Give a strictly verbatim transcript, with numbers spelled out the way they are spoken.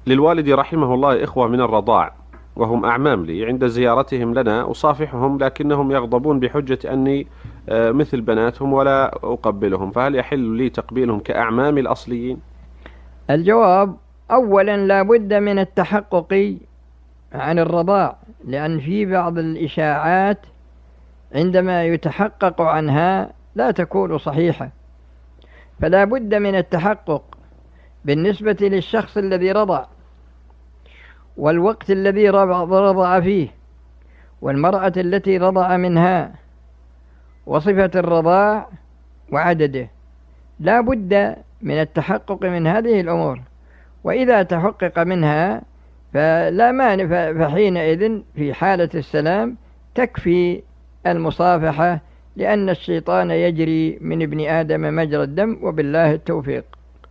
للوالد رحمه الله إخوة من الرضاع وهم أعمام لي، عند زيارتهم لنا أصافحهم لكنهم يغضبون بحجة أني مثل بناتهم ولا أقبلهم، فهل يحل لي تقبيلهم كأعمام الأصليين؟ الجواب: أولا لا بد من التحقق عن الرضاع، لأن في بعض الإشاعات عندما يتحقق عنها لا تكون صحيحة، فلا بد من التحقق بالنسبة للشخص الذي رضع، والوقت الذي رضع فيه، والمرأة التي رضع منها، وصفة الرضاع وعدده. لا بد من التحقق من هذه الأمور، وإذا تحقق منها فلا مانع، فحينئذ في حالة السلام تكفي المصافحة، لأن الشيطان يجري من ابن آدم مجرى الدم، وبالله التوفيق.